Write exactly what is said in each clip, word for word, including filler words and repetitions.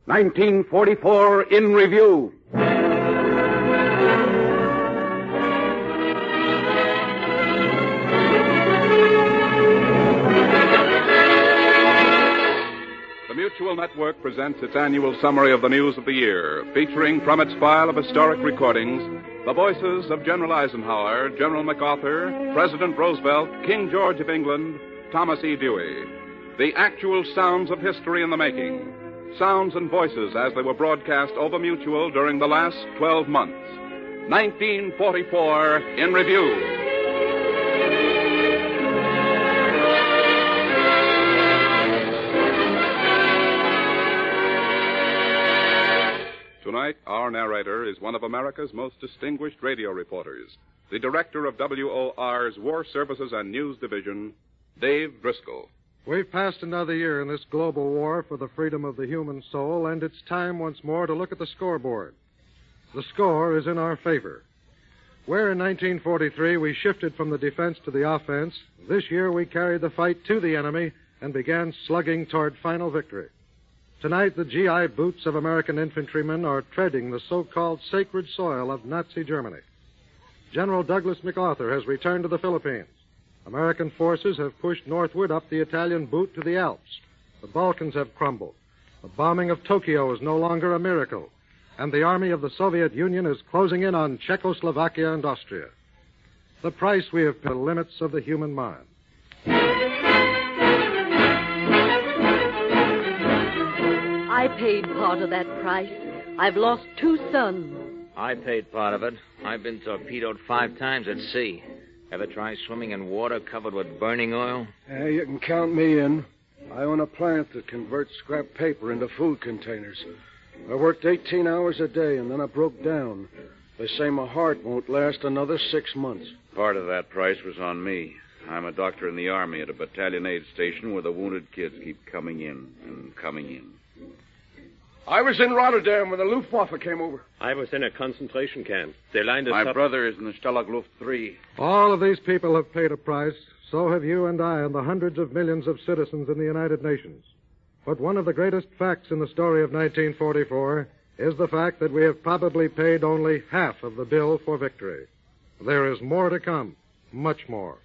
nineteen forty-four in Review. The Mutual Network presents its annual summary of the news of the year, featuring from its file of historic recordings the voices of General Eisenhower, General MacArthur, President Roosevelt, King George of England, Thomas E. Dewey. The actual sounds of history in the making. Sounds and voices as they were broadcast over Mutual during the last twelve months. nineteen forty-four in Review. Tonight, our narrator is one of America's most distinguished radio reporters, the director of W O R's War Services and News Division, Dave Driscoll. We've passed another year in this global war for the freedom of the human soul, and it's time once more to look at the scoreboard. The score is in our favor. Where in nineteen forty-three we shifted from the defense to the offense, this year we carried the fight to the enemy and began slugging toward final victory. Tonight, the G I boots of American infantrymen are treading the so-called sacred soil of Nazi Germany. General Douglas MacArthur has returned to the Philippines. American forces have pushed northward up the Italian boot to the Alps. The Balkans have crumbled. The bombing of Tokyo is no longer a miracle. And the army of the Soviet Union is closing in on Czechoslovakia and Austria. The price we have paid, the limits of the human mind. I paid part of that price. I've lost two sons. I paid part of it. I've been torpedoed five times at sea. Ever try swimming in water covered with burning oil? Yeah, you can count me in. I own a plant that converts scrap paper into food containers. I worked eighteen hours a day, and then I broke down. They say my heart won't last another six months. Part of that price was on me. I'm a doctor in the Army at a battalion aid station where the wounded kids keep coming in and coming in. I was in Rotterdam when the Luftwaffe came over. I was in a concentration camp. They lined us My up. My brother is in the Stalag Luft three. All of these people have paid a price. So have you and I and the hundreds of millions of citizens in the United Nations. But one of the greatest facts in the story of nineteen forty-four is the fact that we have probably paid only half of the bill for victory. There is more to come, much more.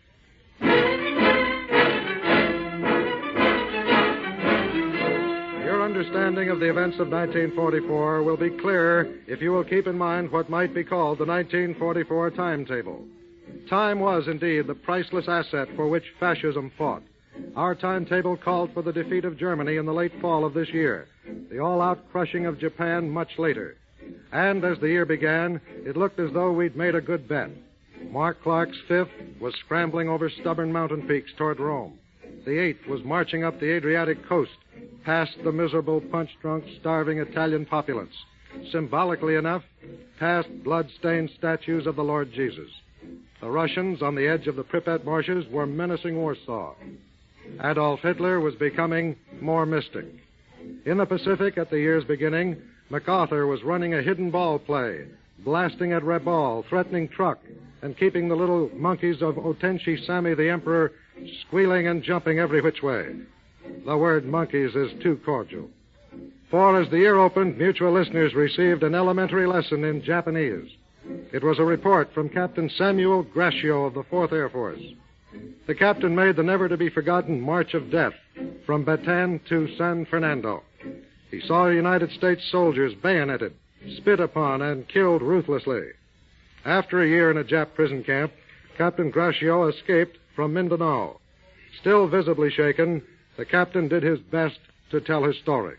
Understanding of the events of nineteen forty-four will be clear if you will keep in mind what might be called the nineteen forty-four timetable. Time was indeed the priceless asset for which fascism fought. Our timetable called for the defeat of Germany in the late fall of this year, the all-out crushing of Japan much later. And as the year began, it looked as though we'd made a good bet. Mark Clark's Fifth was scrambling over stubborn mountain peaks toward Rome. The Eighth was marching up the Adriatic coast, past the miserable, punch-drunk, starving Italian populace. Symbolically enough, past blood-stained statues of the Lord Jesus. The Russians, on the edge of the Pripyat marshes, were menacing Warsaw. Adolf Hitler was becoming more mystic. In the Pacific, at the year's beginning, MacArthur was running a hidden ball play, blasting at Rabaul, threatening Truk, and keeping the little monkeys of Otenshi Sammy the Emperor squealing and jumping every which way. The word monkeys is too cordial. For as the year opened, Mutual listeners received an elementary lesson in Japanese. It was a report from Captain Samuel Gracchio of the Fourth Air Force. The captain made the never-to-be-forgotten March of Death from Bataan to San Fernando. He saw United States soldiers bayoneted, spit upon, and killed ruthlessly. After a year in a Jap prison camp, Captain Gracchio escaped from Mindanao. Still visibly shaken, the captain did his best to tell his story.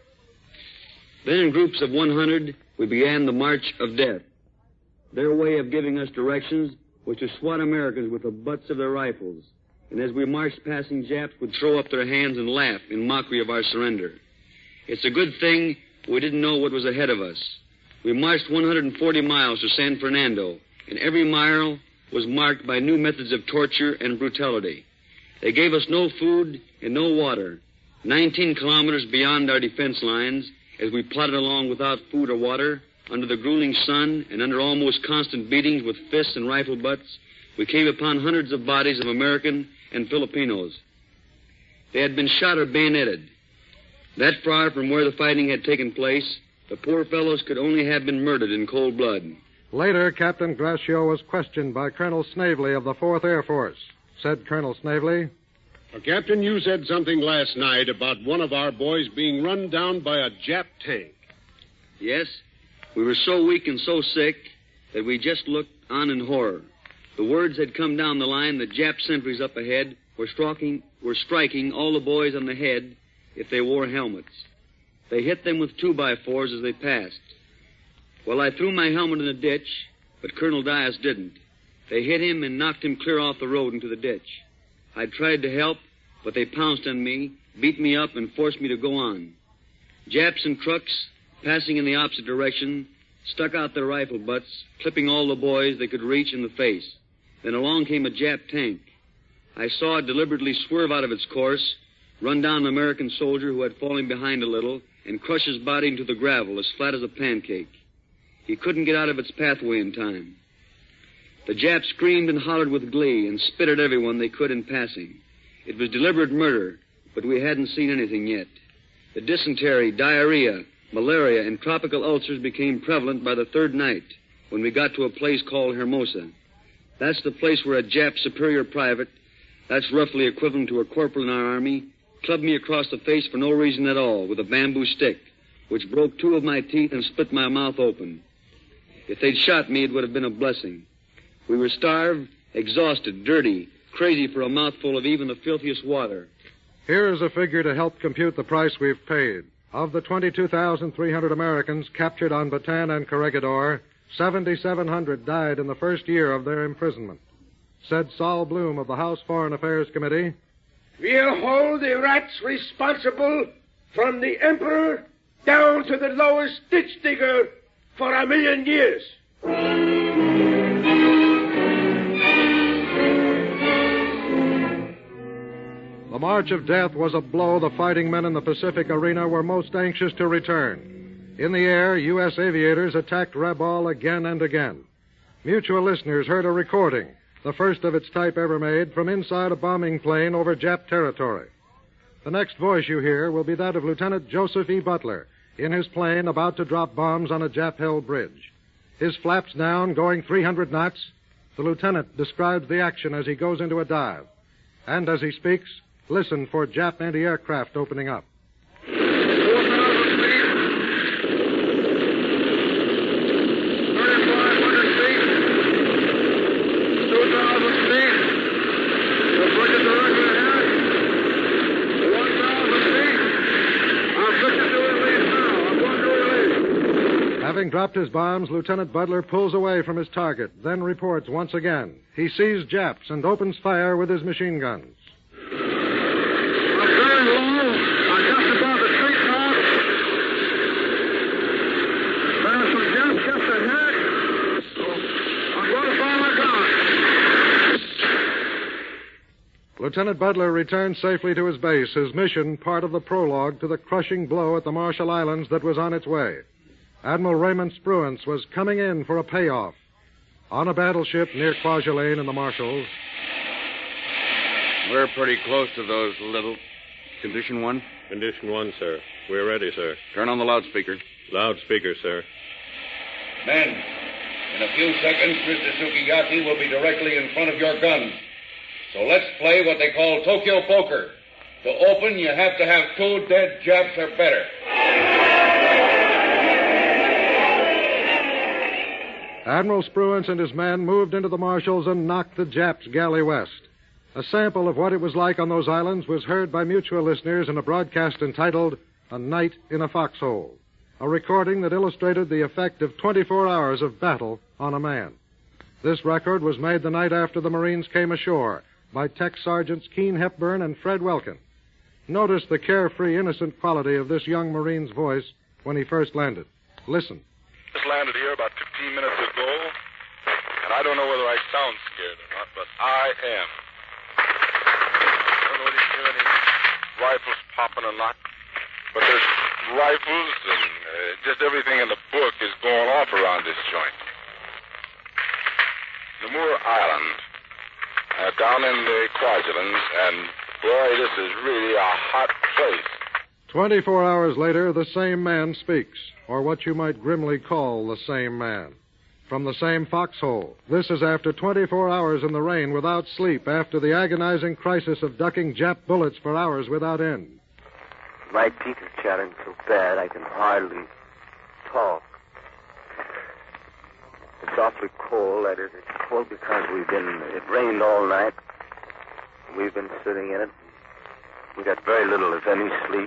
Then in groups of one hundred, we began the March of Death. Their way of giving us directions was to swat Americans with the butts of their rifles. And as we marched, passing Japs would throw up their hands and laugh in mockery of our surrender. It's a good thing we didn't know what was ahead of us. We marched one hundred forty miles to San Fernando, and every mile was marked by new methods of torture and brutality. They gave us no food and no water. Nineteen kilometers beyond our defense lines, as we plodded along without food or water, under the grueling sun and under almost constant beatings with fists and rifle butts, we came upon hundreds of bodies of American and Filipinos. They had been shot or bayoneted. That far from where the fighting had taken place, the poor fellows could only have been murdered in cold blood. Later, Captain Gracio was questioned by Colonel Snavely of the fourth Air Force. Said Colonel Snavely, uh, Captain, you said something last night about one of our boys being run down by a Jap tank. Yes, we were so weak and so sick that we just looked on in horror. The words had come down the line that Jap sentries up ahead were striking, were striking all the boys on the head if they wore helmets. They hit them with two-by-fours as they passed. Well, I threw my helmet in the ditch, but Colonel Dias didn't. They hit him and knocked him clear off the road into the ditch. I tried to help, but they pounced on me, beat me up, and forced me to go on. Japs and trucks, passing in the opposite direction, stuck out their rifle butts, clipping all the boys they could reach in the face. Then along came a Jap tank. I saw it deliberately swerve out of its course, run down an American soldier who had fallen behind a little, and crush his body into the gravel as flat as a pancake. He couldn't get out of its pathway in time. The Japs screamed and hollered with glee and spit at everyone they could in passing. It was deliberate murder, but we hadn't seen anything yet. The dysentery, diarrhea, malaria, and tropical ulcers became prevalent by the third night when we got to a place called Hermosa. That's the place where a Jap superior private, that's roughly equivalent to a corporal in our army, clubbed me across the face for no reason at all with a bamboo stick, which broke two of my teeth and split my mouth open. If they'd shot me, it would have been a blessing. We were starved, exhausted, dirty, crazy for a mouthful of even the filthiest water. Here is a figure to help compute the price we've paid. Of the twenty-two thousand three hundred Americans captured on Bataan and Corregidor, seven thousand seven hundred died in the first year of their imprisonment. Said Saul Bloom of the House Foreign Affairs Committee, "We'll hold the rats responsible from the emperor down to the lowest ditch digger for a million years." The March of Death was a blow the fighting men in the Pacific arena were most anxious to return. In the air, U S aviators attacked Rabaul again and again. Mutual listeners heard a recording, the first of its type ever made, from inside a bombing plane over Jap territory. The next voice you hear will be that of Lieutenant Joseph E. Butler in his plane about to drop bombs on a Jap-held bridge. His flaps down, going three hundred knots, the lieutenant describes the action as he goes into a dive. And as he speaks, listen for Jap anti-aircraft opening up. Having dropped his bombs, Lieutenant Butler pulls away from his target, then reports once again. He sees Japs and opens fire with his machine guns. Lieutenant Butler returns safely to his base, his mission part of the prologue to the crushing blow at the Marshall Islands that was on its way. Admiral Raymond Spruance was coming in for a payoff. On a battleship near Kwajalein in the Marshalls. We're pretty close to those little... Condition one? Condition one, sir. We're ready, sir. Turn on the loudspeaker. Loudspeaker, sir. Men, in a few seconds, Mister Sukiyaki will be directly in front of your guns. So let's play what they call Tokyo poker. To open, you have to have two dead Japs or better. Admiral Spruance and his men moved into the Marshalls and knocked the Japs galley west. A sample of what it was like on those islands was heard by mutual listeners in a broadcast entitled A Night in a Foxhole, a recording that illustrated the effect of twenty-four hours of battle on a man. This record was made the night after the Marines came ashore by Tech Sergeants Keene Hepburn and Fred Welkin. Notice the carefree, innocent quality of this young Marine's voice when he first landed. Listen. Just landed here about fifteen minutes ago, and I don't know whether I sound scared or not, but I am. I don't know whether you hear any rifles popping or not, but there's rifles and uh, just everything in the book is going off around this joint. Namur Island, uh, down in the Kwajalein, and boy, this is really a hot place. Twenty-four hours later, the same man speaks, or what you might grimly call the same man. From the same foxhole. This is after twenty-four hours in the rain without sleep, after the agonizing crisis of ducking Jap bullets for hours without end. My teeth are chattering so bad I can hardly talk. It's awfully cold. That is, it's cold because we've been, it rained all night. We've been sitting in it. We got very little, if any, sleep.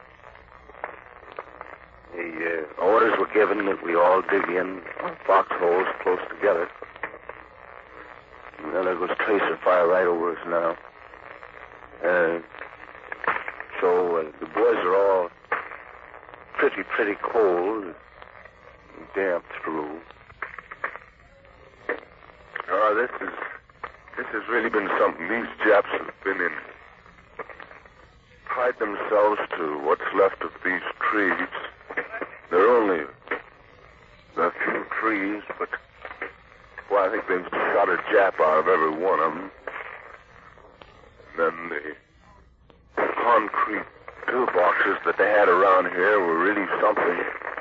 The uh, orders were given that we all dig in on foxholes close together. Well, there goes tracer fire right over us now. Uh, so uh, the boys are all pretty, pretty cold and damp through. Oh, this is, this has really been something. These Japs have been in. Tied themselves to what's left of these trees. They're only a few trees, but, well, I think they've shot a Jap out of every one of them. Then the concrete pillboxes that they had around here were really something.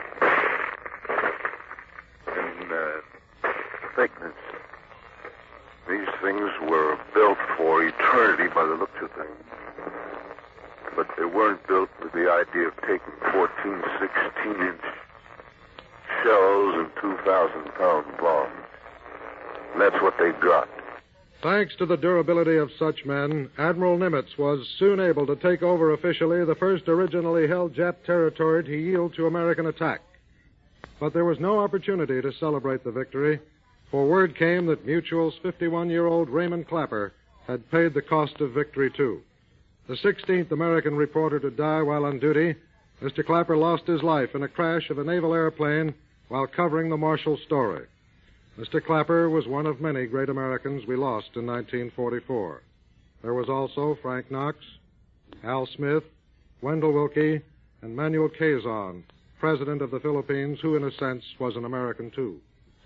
In uh, thickness. These things were built for eternity by the looks of things. But they weren't built with the idea of taking fourteen, sixteen-inch shells and two thousand pound bombs. And that's what they got. Thanks to the durability of such men, Admiral Nimitz was soon able to take over officially the first originally held Jap territory to yield to American attack. But there was no opportunity to celebrate the victory, for word came that Mutual's fifty-one-year-old Raymond Clapper had paid the cost of victory, too. The sixteenth American reporter to die while on duty, Mister Clapper lost his life in a crash of a naval airplane while covering the Marshall story. Mister Clapper was one of many great Americans we lost in nineteen forty-four. There was also Frank Knox, Al Smith, Wendell Willkie, and Manuel Quezon, President of the Philippines, who in a sense was an American too.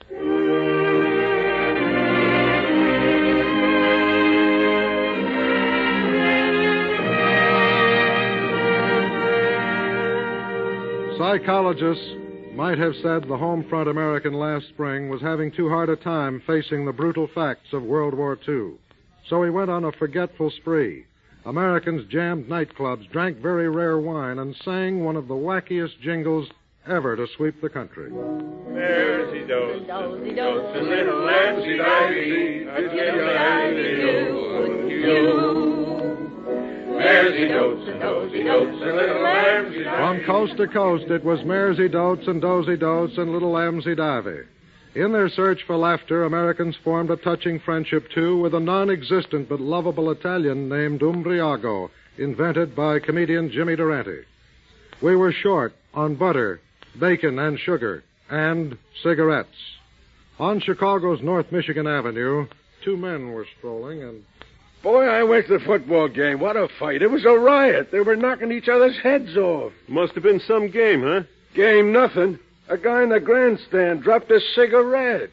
Psychologists might have said the home front American last spring was having too hard a time facing the brutal facts of World War Two. So he went on a forgetful spree. Americans jammed nightclubs, drank very rare wine, and sang one of the wackiest jingles ever to sweep the country. Mersey dotes, dozy dotes, and little lambsy divey, I'd give you, wouldn't you? Mersey dotes and dozy dotes and little lambsy divey. From coast to coast, it was Mersey dotes and dozy dotes and little lambsy divey. In their search for laughter, Americans formed a touching friendship, too, with a non-existent but lovable Italian named Umbriago, invented by comedian Jimmy Durante. We were short on butter, bacon, and sugar, and cigarettes. On Chicago's North Michigan Avenue, two men were strolling, and... Boy, I went to the football game. What a fight. It was a riot. They were knocking each other's heads off. Must have been some game, huh? Game nothing. A guy in the grandstand dropped a cigarette.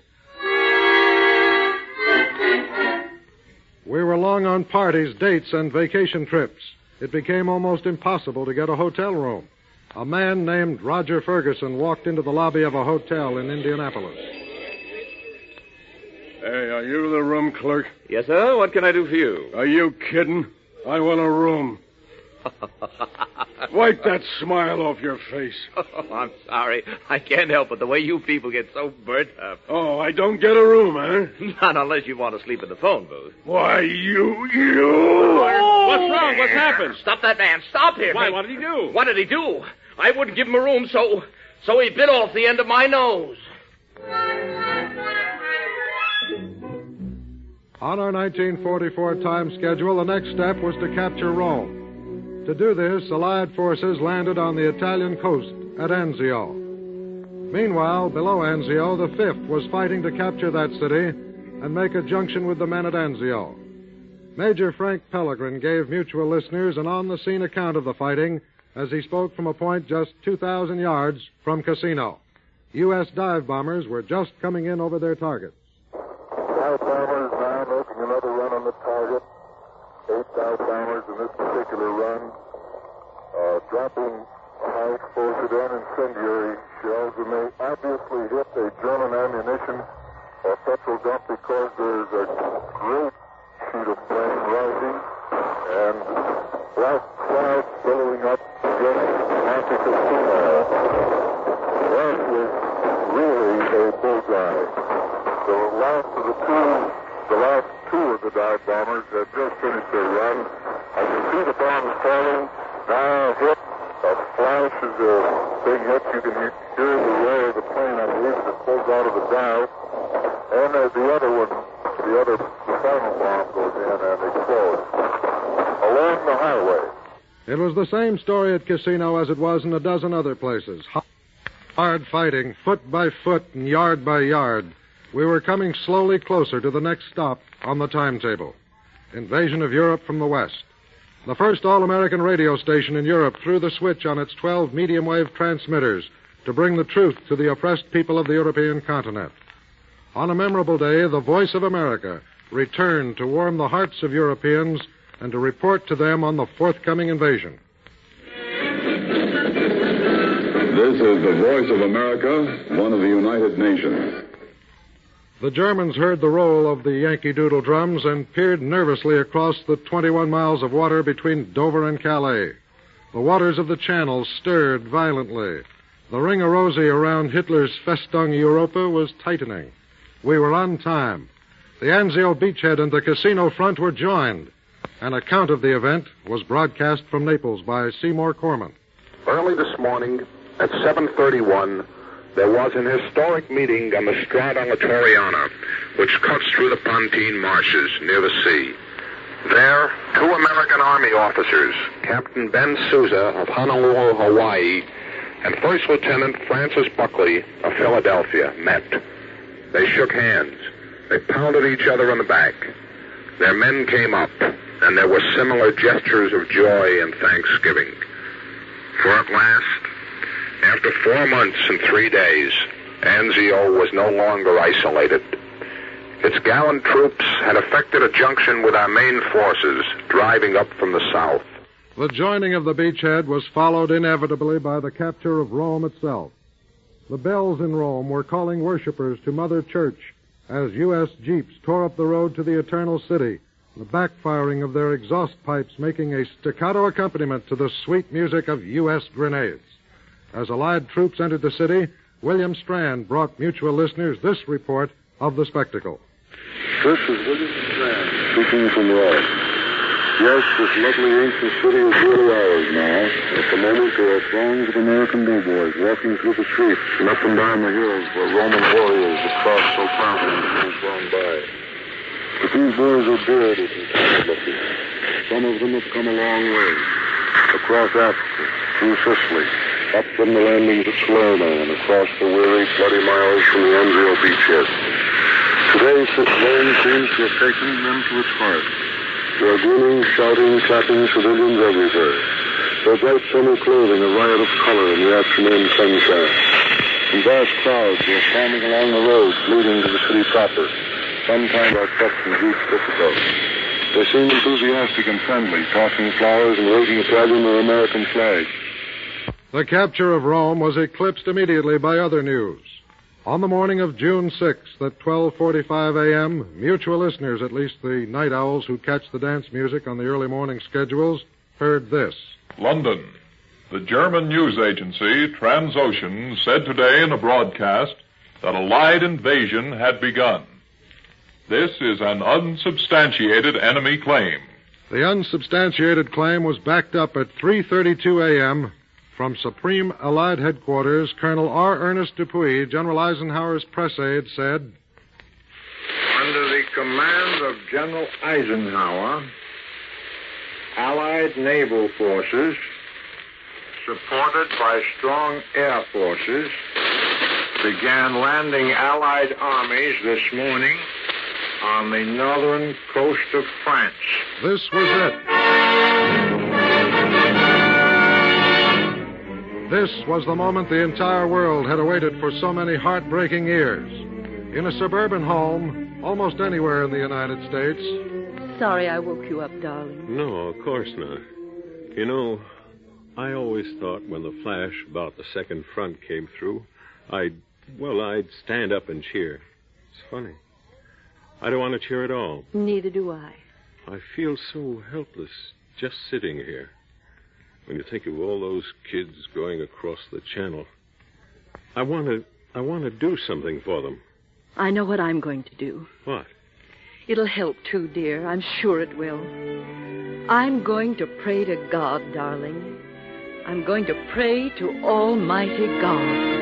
We were long on parties, dates, and vacation trips. It became almost impossible to get a hotel room. A man named Roger Ferguson walked into the lobby of a hotel in Indianapolis. Hey, are you the room clerk? Yes, sir. What can I do for you? Are you kidding? I want a room. Wipe that smile off your face. Oh, I'm sorry. I can't help it. The way you people get so burnt up. Oh, I don't get a room, huh? Not unless you want to sleep in the phone booth. Why, you, you... Oh, what's wrong? What's happened? Stop that man. Stop him. Why, what did he do? What did he do? I wouldn't give him a room, so... so he bit off the end of my nose. On our nineteen forty-four time schedule, the next step was to capture Rome. To do this, Allied forces landed on the Italian coast at Anzio. Meanwhile, below Anzio, the fifth was fighting to capture that city and make a junction with the men at Anzio. Major Frank Pellegrin gave Mutual listeners an on-the-scene account of the fighting as he spoke from a point just two thousand yards from Cassino. U S dive bombers were just coming in over their targets. Dive bombers now making another run on the target. Eight dive bombers in this particular run, uh, dropping incendiary shells, and they obviously hit a German ammunition or petrol dump because there's a great sheet of flame rising and black clouds billowing up against Monte Cassino. That was really a bullseye. The last of the two, the last two of the dive bombers had just finished their run. I can see the bombs falling. Now hit. A flash is a big hit. You can hear the roar of the plane, I believe, as it pulls out of the dive. And uh, the other one, the other the final bomb goes in and explodes along the highway. It was the same story at Cassino as it was in a dozen other places. Hard fighting, foot by foot and yard by yard. We were coming slowly closer to the next stop on the timetable. Invasion of Europe from the west. The first all-American radio station in Europe threw the switch on its twelve medium-wave transmitters to bring the truth to the oppressed people of the European continent. On a memorable day, the Voice of America returned to warm the hearts of Europeans and to report to them on the forthcoming invasion. This is the Voice of America, one of the United Nations. The Germans heard the roll of the Yankee Doodle drums and peered nervously across the twenty-one miles of water between Dover and Calais. The waters of the Channel stirred violently. The ring of rosy around Hitler's Festung Europa was tightening. We were on time. The Anzio beachhead and the Cassino front were joined. An account of the event was broadcast from Naples by Seymour Corman. Early this morning, at seven thirty-one, there was an historic meeting on the Strada Littoriana, which cuts through the Pontine Marshes near the sea. There, two American Army officers, Captain Ben Souza of Honolulu, Hawaii, and First Lieutenant Francis Buckley of Philadelphia, met. They shook hands. They pounded each other on the back. Their men came up, and there were similar gestures of joy and thanksgiving. For at last, after four months and three days, Anzio was no longer isolated. Its gallant troops had effected a junction with our main forces driving up from the south. The joining of the beachhead was followed inevitably by the capture of Rome itself. The bells in Rome were calling worshippers to Mother Church as U S jeeps tore up the road to the Eternal City, the backfiring of their exhaust pipes making a staccato accompaniment to the sweet music of U S grenades. As Allied troops entered the city, William Strand brought mutual listeners this report of the spectacle. This is William Strand speaking from Rome. Yes, this lovely ancient city is really ours now. At the moment, there are throngs of American doughboys walking through the streets and up and down the hills where Roman warriors have crossed so proudly in years gone by. But these boys are bearded and tired-looking. Some of them have come a long way. Across Africa, through Sicily, up from the landings at Salerno and across the weary, bloody miles from the Anzio beachhead. Today, such Rome seems to have taken them to its heart. There are grinning, shouting, clapping civilians everywhere. Their bright summer clothing a riot of color in the afternoon sunshine. And vast crowds were forming along the roads leading to the city proper. Sometimes our trucks and jeeps difficult. They seem enthusiastic and friendly, tossing flowers and waving Italian or American flags. The capture of Rome was eclipsed immediately by other news. On the morning of June sixth at twelve forty-five a.m., mutual listeners, at least the night owls who catch the dance music on the early morning schedules, heard this. London. The German news agency, Transocean, said today in a broadcast that Allied invasion had begun. This is an unsubstantiated enemy claim. The unsubstantiated claim was backed up at three thirty-two a.m., from Supreme Allied Headquarters. Colonel R. Ernest Dupuy, General Eisenhower's press aide, said, Under the command of General Eisenhower, Allied naval forces, supported by strong air forces, began landing Allied armies this morning on the northern coast of France. This was it. This was the moment the entire world had awaited for so many heartbreaking years. In a suburban home, almost anywhere in the United States. Sorry I woke you up, darling. No, of course not. You know, I always thought when the flash about the second front came through, I'd, well, I'd stand up and cheer. It's funny. I don't want to cheer at all. Neither do I. I feel so helpless just sitting here. When you think of all those kids going across the channel, I want to, I want to do something for them. I know what I'm going to do. What? It'll help, too, dear. I'm sure it will. I'm going to pray to God, darling. I'm going to pray to Almighty God.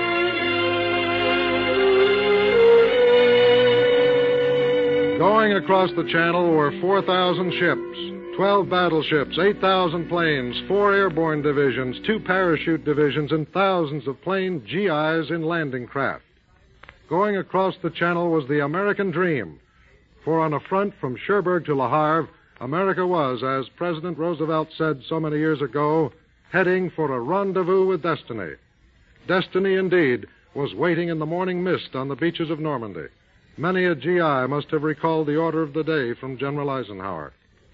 Going across the channel were four thousand ships, twelve battleships, eight thousand planes, four airborne divisions, two parachute divisions, and thousands of plain G Is in landing craft. Going across the channel was the American dream, for on a front from Cherbourg to Le Havre, America was, as President Roosevelt said so many years ago, heading for a rendezvous with destiny. Destiny, indeed, was waiting in the morning mist on the beaches of Normandy. Many a G I must have recalled the order of the day from General Eisenhower.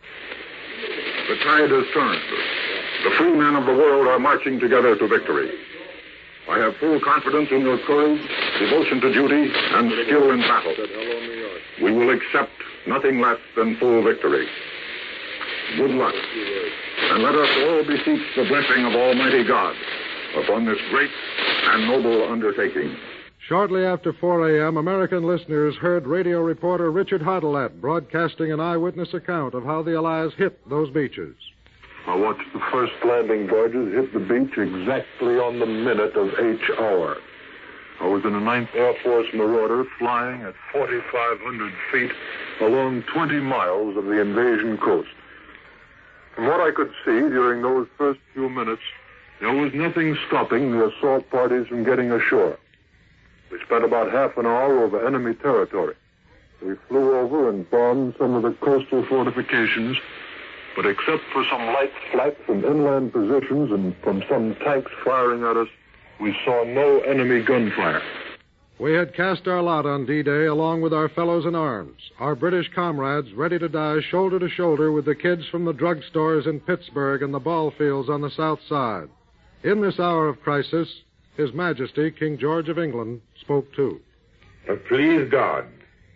The tide has turned. The free men of the world are marching together to victory. I have full confidence in your courage, devotion to duty, and skill in battle. We will accept nothing less than full victory. Good luck. And let us all beseech the blessing of Almighty God upon this great and noble undertaking. Shortly after four a.m., American listeners heard radio reporter Richard Hodelet broadcasting an eyewitness account of how the Allies hit those beaches. I watched the first landing barges hit the beach exactly on the minute of H hour. I was in a ninth Air Force Marauder flying at forty-five hundred feet along twenty miles of the invasion coast. From what I could see during those first few minutes, there was nothing stopping the assault parties from getting ashore. We spent about half an hour over enemy territory. We flew over and bombed some of the coastal fortifications, but except for some light flak from inland positions and from some tanks firing at us, we saw no enemy gunfire. We had cast our lot on D-Day along with our fellows in arms, our British comrades ready to die shoulder to shoulder with the kids from the drugstores in Pittsburgh and the ball fields on the South Side. In this hour of crisis, His Majesty, King George of England, spoke too. Please God,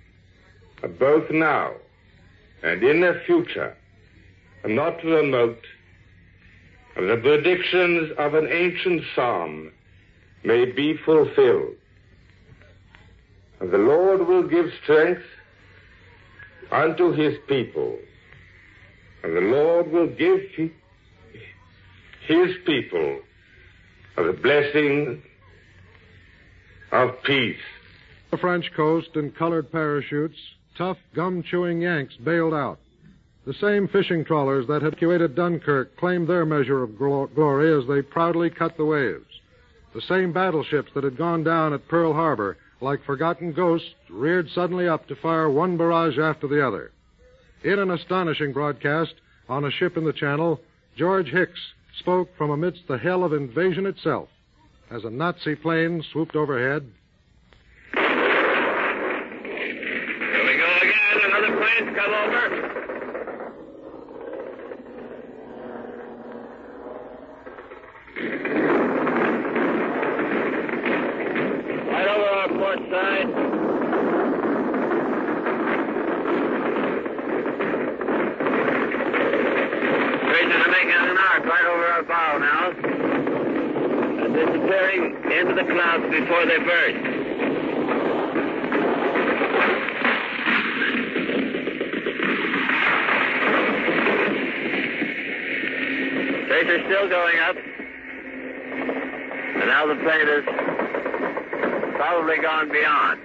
both now and in the future, not remote, the predictions of an ancient psalm may be fulfilled. The Lord will give strength unto his people, and the Lord will give his people the blessing of peace. The French coast in colored parachutes, tough, gum-chewing Yanks bailed out. The same fishing trawlers that had evacuated Dunkirk claimed their measure of glo- glory as they proudly cut the waves. The same battleships that had gone down at Pearl Harbor, like forgotten ghosts, reared suddenly up to fire one barrage after the other. In an astonishing broadcast on a ship in the Channel, George Hicks spoke from amidst the hell of invasion itself as a Nazi plane swooped overhead. Here we go again. Another plane's come over. Right over our port side. Rangers are making an arc right over our bow now, and disappearing into the clouds before they burst. Tracer's still going up, and now the plane has probably gone beyond.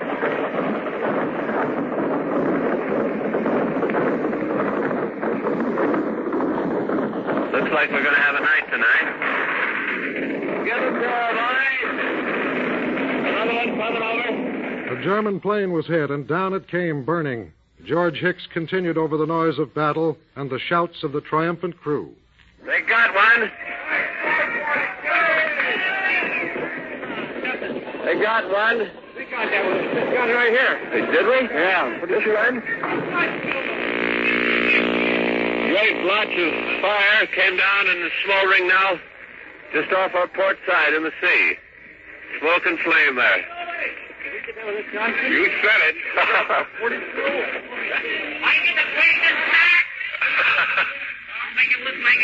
Looks like we're going to have a night tonight. Get it there, boys. Another one coming over. A German plane was hit, and down it came, burning. George Hicks continued over the noise of battle and the shouts of the triumphant crew. They got one. They got one. We got that one. We got it right here. Hey, did we? Yeah. Put this one. great blotch of fire came down and is smoldering now just off our port side in the sea. Smoke and flame there. You said it. I get the patient back. I'll make it look like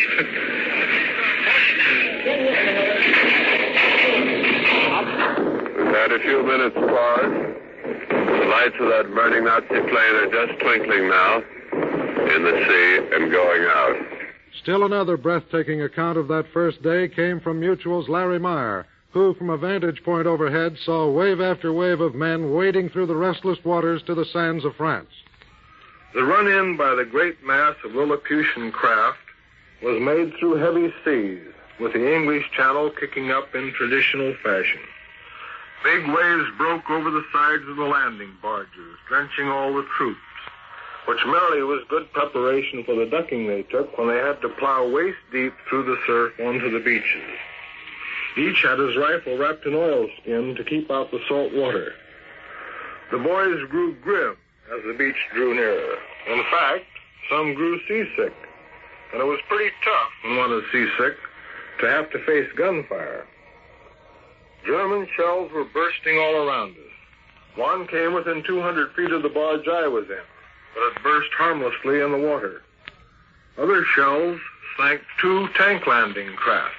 it. We've had a few minutes pause. The lights of that burning Nazi plane are just twinkling now in the sea and going out. Still another breathtaking account of that first day came from Mutual's Larry Meyer, who, from a vantage point overhead, saw wave after wave of men wading through the restless waters to the sands of France. The run-in by the great mass of Lilliputian craft was made through heavy seas, with the English Channel kicking up in traditional fashion. Big waves broke over the sides of the landing barges, drenching all the troops, which merely was good preparation for the ducking they took when they had to plow waist-deep through the surf onto the beaches. Each had his rifle wrapped in oilskin to keep out the salt water. The boys grew grim as the beach drew nearer. In fact, some grew seasick, and it was pretty tough when one is seasick to have to face gunfire. German shells were bursting all around us. One came within two hundred feet of the barge I was in, but it burst harmlessly in the water. Other shells sank two tank landing craft.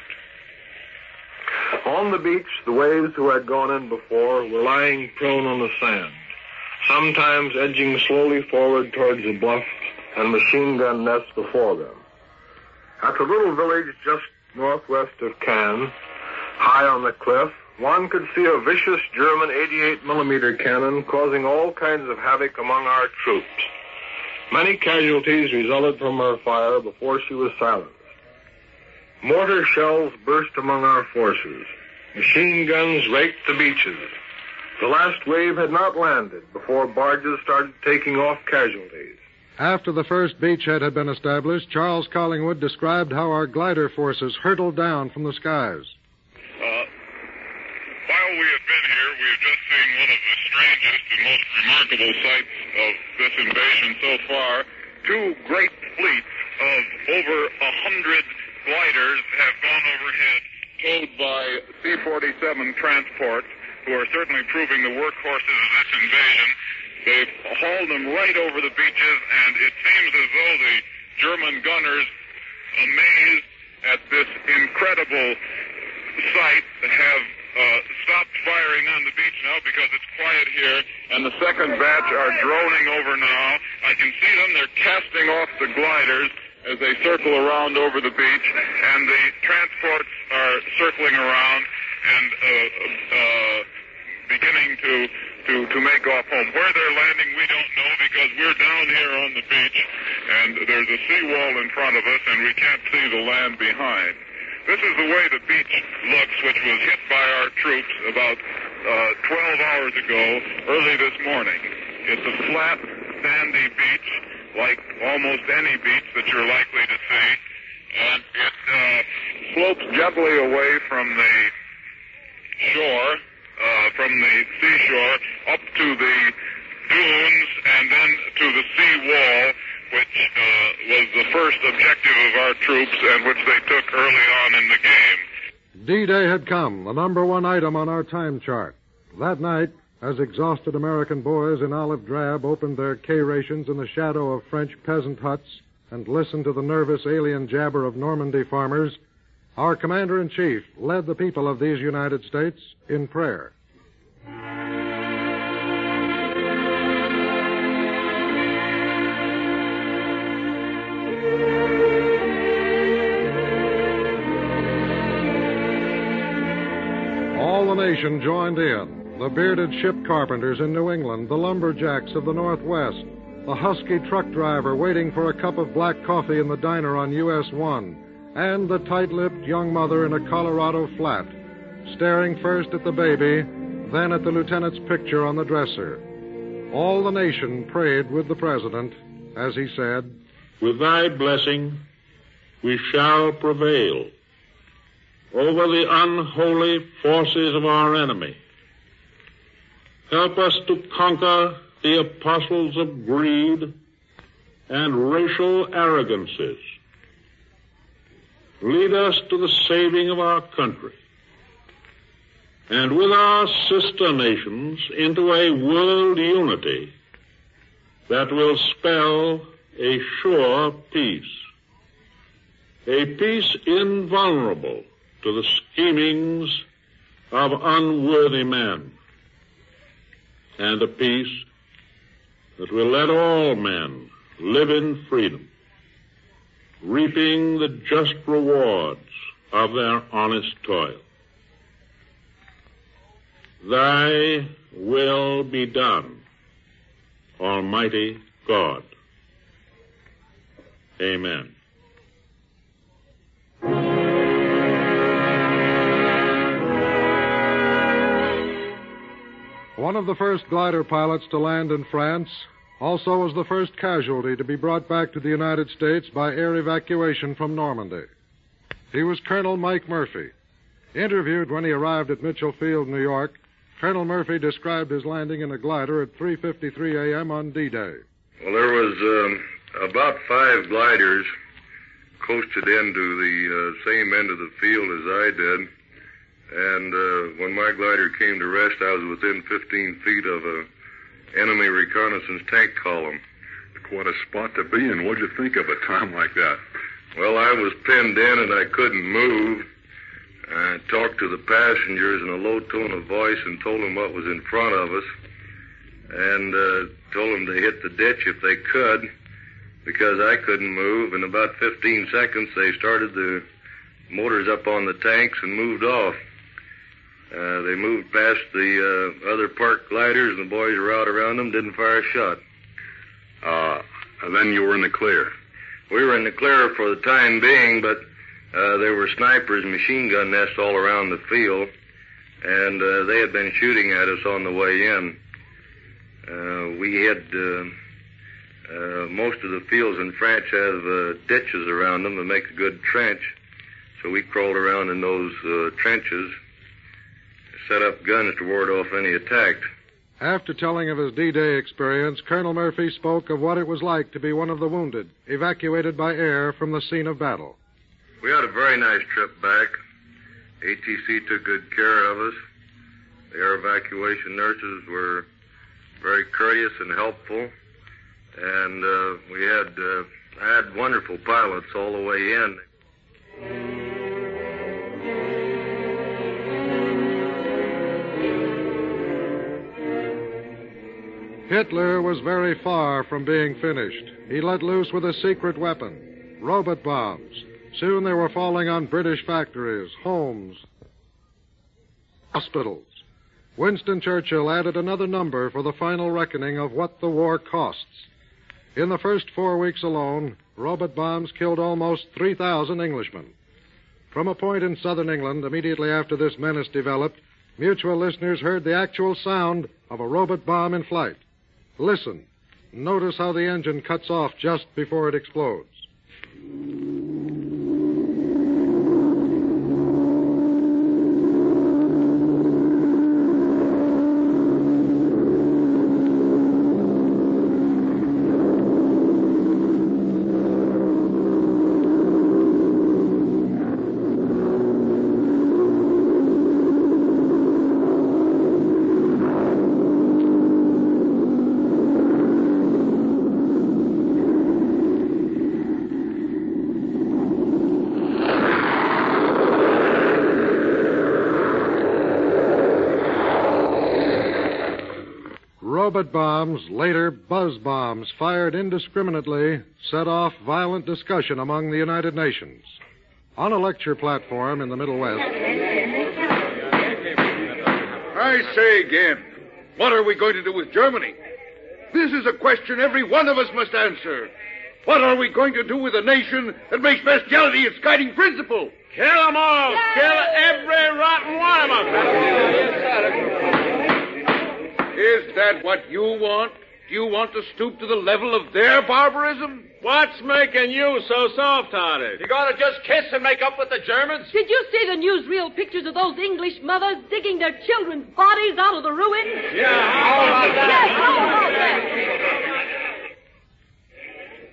On the beach, the waves who had gone in before were lying prone on the sand, sometimes edging slowly forward towards the bluff and machine gun nests before them. At the little village just northwest of Cannes, high on the cliff, one could see a vicious German eighty-eight millimeter cannon causing all kinds of havoc among our troops. Many casualties resulted from her fire before she was silenced. Mortar shells burst among our forces. Machine guns raked the beaches. The last wave had not landed before barges started taking off casualties. After the first beachhead had been established, Charles Collingwood described how our glider forces hurtled down from the skies. Uh, while we have been here, we have just seen one of the strangest and most remarkable sights of this invasion so far. Two great fleets of over a hundred gliders have gone overhead, towed by C forty-seven transports, who are certainly proving the workhorses of this invasion. They've hauled them right over the beaches, and it seems as though the German gunners, amazed at this incredible sight, have uh, stopped firing on the beach now because it's quiet here, and the second batch are droning over now. I can see them. They're casting off the gliders as they circle around over the beach, and the transports are circling around and uh, uh, beginning to, to, to make off home. Where they're landing, we don't know, because we're down here on the beach, and there's a seawall in front of us, and we can't see the land behind. This is the way the beach looks, which was hit by our troops about uh, twelve hours ago, early this morning. It's a flat, sandy beach, like almost any beach that you're likely to see, and it uh, slopes gently away from the shore, uh, from the seashore, up to the dunes, and then to the sea wall, which uh, was the first objective of our troops and which they took early on in the game. D-Day had come, the number one item on our time chart. That night, as exhausted American boys in olive drab opened their K-rations in the shadow of French peasant huts and listened to the nervous alien jabber of Normandy farmers, our Commander-in-Chief led the people of these United States in prayer. All the nation joined in. The bearded ship carpenters in New England, the lumberjacks of the Northwest, the husky truck driver waiting for a cup of black coffee in the diner on U S one, and the tight-lipped young mother in a Colorado flat, staring first at the baby, then at the lieutenant's picture on the dresser. All the nation prayed with the president as he said, "With thy blessing, we shall prevail over the unholy forces of our enemy. Help us to conquer the apostles of greed and racial arrogances. Lead us to the saving of our country, and with our sister nations into a world unity that will spell a sure peace, a peace invulnerable to the schemings of unworthy men, and a peace that will let all men live in freedom, reaping the just rewards of their honest toil. Thy will be done, Almighty God. Amen. One of the first glider pilots to land in France also was the first casualty to be brought back to the United States by air evacuation from Normandy. He was Colonel Mike Murphy. Interviewed when he arrived at Mitchell Field, New York, Colonel Murphy described his landing in a glider at three fifty-three a.m. on D-Day. Well, there was um, about five gliders coasted into the uh, same end of the field as I did. And uh, when my glider came to rest, I was within fifteen feet of a enemy reconnaissance tank column. Quite a spot to be in. What'd you think of a time like that? Well, I was pinned in and I couldn't move. I talked to the passengers in a low tone of voice and told them what was in front of us, and uh, told them to hit the ditch if they could, because I couldn't move. In about fifteen seconds, they started the motors up on the tanks and moved off. Uh, they moved past the uh, other parked gliders, and the boys were out around them, didn't fire a shot. Uh, and then you were in the clear. We were in the clear for the time being, but uh, there were snipers and machine gun nests all around the field, and uh, they had been shooting at us on the way in. Uh, we had, uh, uh, most of the fields in France have uh, ditches around them to make a good trench, so we crawled around in those uh, trenches, set up guns to ward off any attack. After telling of his D-Day experience, Colonel Murphy spoke of what it was like to be one of the wounded, evacuated by air from the scene of battle. We had a very nice trip back. A T C took good care of us. The air evacuation nurses were very courteous and helpful. And uh, we had, uh, had wonderful pilots all the way in. Hitler was very far from being finished. He let loose with a secret weapon, robot bombs. Soon they were falling on British factories, homes, hospitals. Winston Churchill added another number for the final reckoning of what the war costs. In the first four weeks alone, robot bombs killed almost three thousand Englishmen. From a point in southern England, immediately after this menace developed, Mutual listeners heard the actual sound of a robot bomb in flight. Listen. Notice how the engine cuts off just before it explodes. Robot bombs, later buzz bombs, fired indiscriminately, set off violent discussion among the United Nations. On a lecture platform in the Middle West. I say again, what are we going to do with Germany? This is a question every one of us must answer. What are we going to do with a nation that makes bestiality its guiding principle? Kill them all! Kill every rotten one of them! Is that what you want? Do you want to stoop to the level of their barbarism? What's making you so soft-hearted? You gonna just kiss and make up with the Germans? Did you see the newsreel pictures of those English mothers digging their children's bodies out of the ruins? Yeah, how about that? Yes, how about that?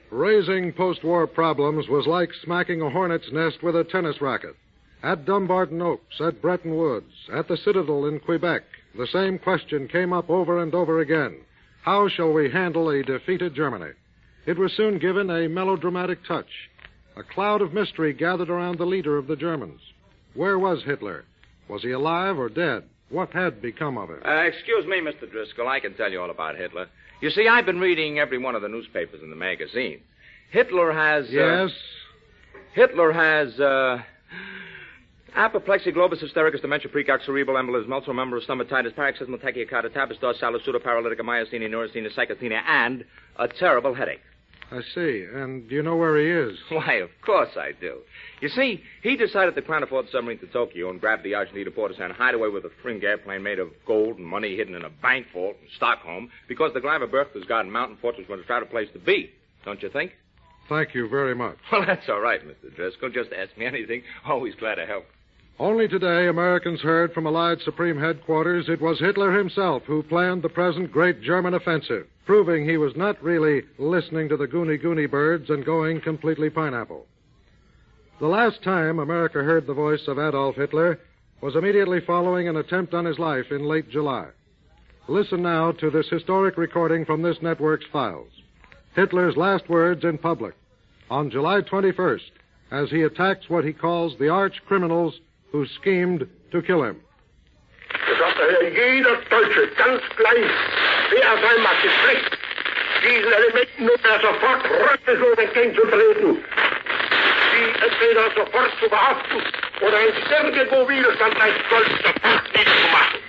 Raising post-war problems was like smacking a hornet's nest with a tennis racket. At Dumbarton Oaks, at Bretton Woods, at the Citadel in Quebec, the same question came up over and over again. How shall we handle a defeated Germany? It was soon given a melodramatic touch. A cloud of mystery gathered around the leader of the Germans. Where was Hitler? Was he alive or dead? What had become of him? Uh, excuse me, Mister Driscoll. I can tell you all about Hitler. You see, I've been reading every one of the newspapers and the magazines. Hitler has... Uh, yes? Hitler has, uh... apoplexy, globus hystericus, dementia, precox, cerebral embolism, also member of stomatitis, paroxysmal tachycardia, tabus dorsal, pseudoparalytica, myasthenia, neurasthenia, psychothenia, and a terrible headache. I see. And do you know where he is? Why, of course I do. You see, he decided to climb aboard the submarine to Tokyo and grab the Argentina Portersan hideaway with a Fring airplane made of gold and money hidden in a bank vault in Stockholm because the Gleiber Berchtesgaden mountain fortress was a crowded place to be. Don't you think? Thank you very much. Well, that's all right, Mister Driscoll. Just ask me anything. Always glad to help. Only today, Americans heard from Allied Supreme Headquarters it was Hitler himself who planned the present great German offensive, proving he was not really listening to the goony-goony birds and going completely pineapple. The last time America heard the voice of Adolf Hitler was immediately following an attempt on his life in late July. Listen now to this historic recording from this network's files. Hitler's last words in public on July twenty-first as he attacks what he calls the arch-criminals who schemed to kill him. Es hat daher jeder Deutsche ganz gleich, wer sein mag, die Pflicht, diesen Elementen nun sofort rückwärtslos entgegenzutreten, sie entweder sofort zu behaften oder in irgendwo Widerstand ein Stolz sofort niederzumachen.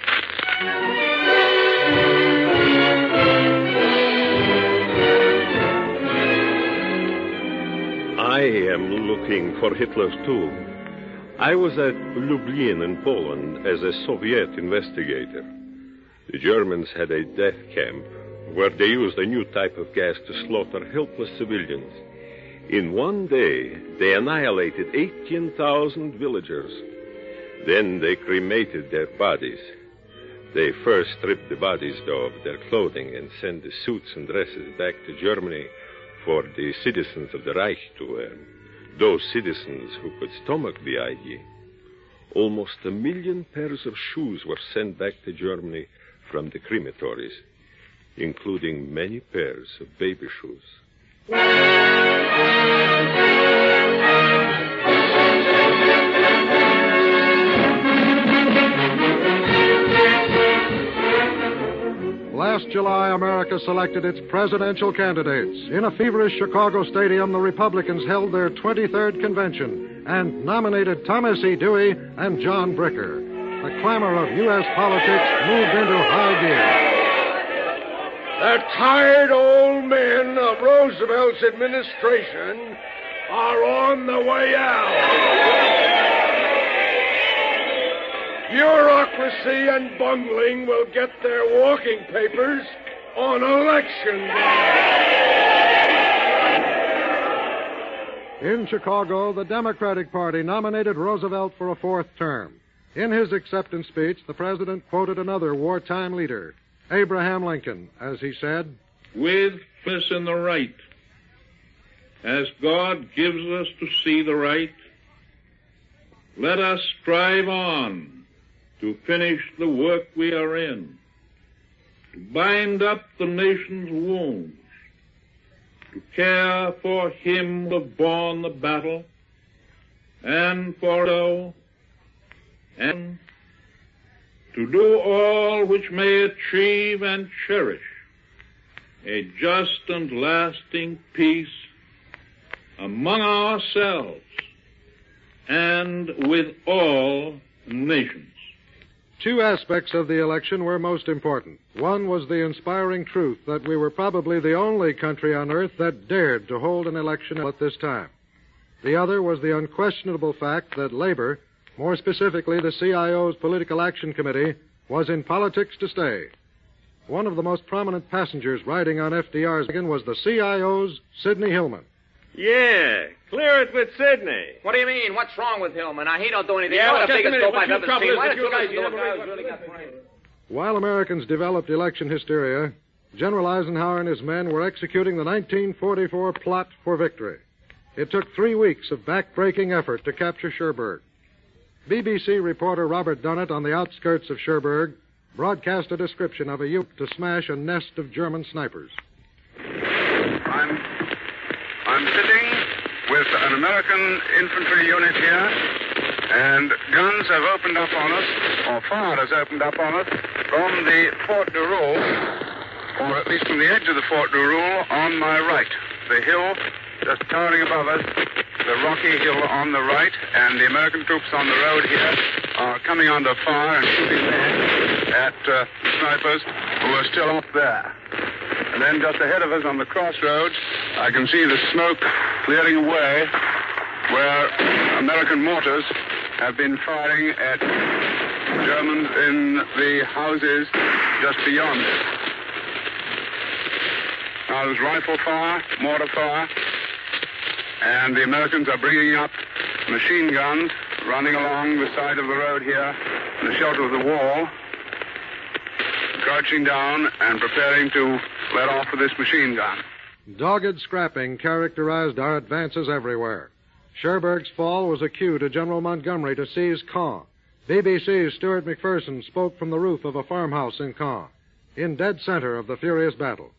I am looking for Hitler's tomb. I was at Lublin in Poland as a Soviet investigator. The Germans had a death camp where they used a new type of gas to slaughter helpless civilians. In one day, they annihilated eighteen thousand villagers. Then they cremated their bodies. They first stripped the bodies, though, of their clothing and sent the suits and dresses back to Germany for the citizens of the Reich to wear. Those citizens who could stomach the idea. Almost a million pairs of shoes were sent back to Germany from the crematories, including many pairs of baby shoes. Last July, America selected its presidential candidates. In a feverish Chicago stadium, the Republicans held their twenty-third convention and nominated Thomas E. Dewey and John Bricker. The clamor of U S politics moved into high gear. The tired old men of Roosevelt's administration are on the way out. Bureaucracy and bungling will get their walking papers on election day. In Chicago, the Democratic Party nominated Roosevelt for a fourth term. In his acceptance speech, the president quoted another wartime leader, Abraham Lincoln, as he said, "With us in the right, as God gives us to see the right, let us strive on to finish the work we are in, to bind up the nation's wounds, to care for him who have borne the battle, and for those, and to do all which may achieve and cherish a just and lasting peace among ourselves and with all nations." Two aspects of the election were most important. One was the inspiring truth that we were probably the only country on earth that dared to hold an election at this time. The other was the unquestionable fact that labor, more specifically the C I O's Political Action Committee, was in politics to stay. One of the most prominent passengers riding on F D R's wagon was the C I O's Sidney Hillman. Yeah, clear it with Sidney. What do you mean? What's wrong with Hillman? Now, he don't do anything. Yeah, You're well, the just a biggest minute. dope What's I've your ever trouble seen. is Why that don't you guys, listen you to never the really guys really really got got brains? While Americans developed election hysteria, General Eisenhower and his men were executing the nineteen forty-four plot for victory. It took three weeks of back-breaking effort to capture Cherbourg. B B C reporter Robert Dunnett on the outskirts of Cherbourg broadcast a description of a Ute to smash a nest of German snipers. I'm, I'm sitting with an American infantry unit here, and guns have opened up on us, or fire has opened up on us, from the Fort de Roule, or at least from the edge of the Fort de Roule on my right. The hill just towering above us, the rocky hill on the right, and the American troops on the road here are coming under fire and shooting there at uh, snipers who are still up there. And then just ahead of us on the crossroads, I can see the smoke clearing away where American mortars have been firing at Germans in the houses just beyond it. Now there's rifle fire, mortar fire, and the Americans are bringing up machine guns, running along the side of the road here, in the shelter of the wall, crouching down and preparing to let off with this machine gun. Dogged scrapping characterized our advances everywhere. Cherbourg's fall was a cue to General Montgomery to seize Caen. B B C's Stuart McPherson spoke from the roof of a farmhouse in Caen, in dead center of the furious battle.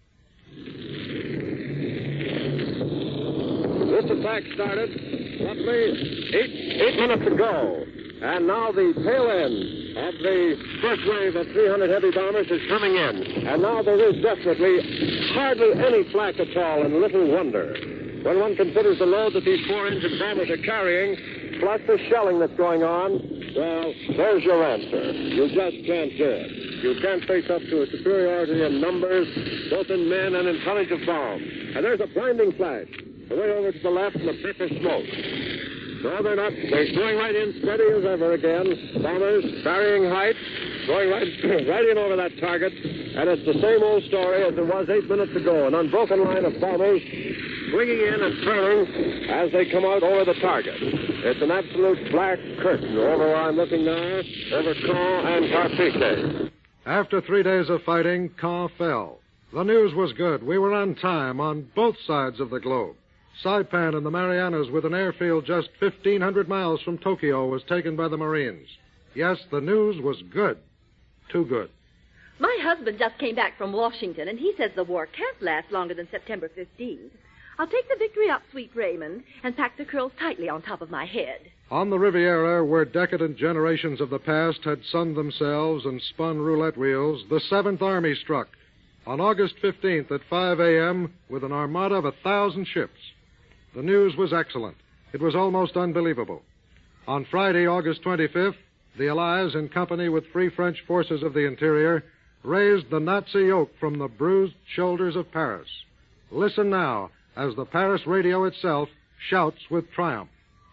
This attack started roughly eight, eight minutes ago. And now the tail end of the first wave of three hundred heavy bombers is coming in. And now there is definitely hardly any flak at all, and little wonder. When one considers the load that these four-engine bombers are carrying, plus the shelling that's going on, well, there's your answer. You just can't do it. You can't face up to a superiority in numbers, both in men and in tonnage of bomb. And there's a blinding flash. Away over to the left and a puff of smoke. No, they're not. They're going right in steady as ever again. Bombers, varying height, going right, right in over that target. And it's the same old story as it was eight minutes ago. An unbroken line of bombers swinging in and turning as they come out over the target. It's an absolute black curtain over where I'm looking now, over Caen and Carpiche. After three days of fighting, Caen fell. The news was good. We were on time on both sides of the globe. Saipan in the Marianas, with an airfield just fifteen hundred miles from Tokyo, was taken by the Marines. Yes, the news was good. Too good. My husband just came back from Washington, and he says the war can't last longer than September fifteenth. I'll take the victory up, sweet Raymond, and pack the curls tightly on top of my head. On the Riviera, where decadent generations of the past had sunned themselves and spun roulette wheels, the Seventh Army struck on August fifteenth at five a.m. with an armada of a thousand ships. The news was excellent. It was almost unbelievable. On Friday, August twenty-fifth, the Allies, in company with Free French forces of the interior, raised the Nazi yoke from the bruised shoulders of Paris. Listen now as the Paris radio itself shouts with triumph.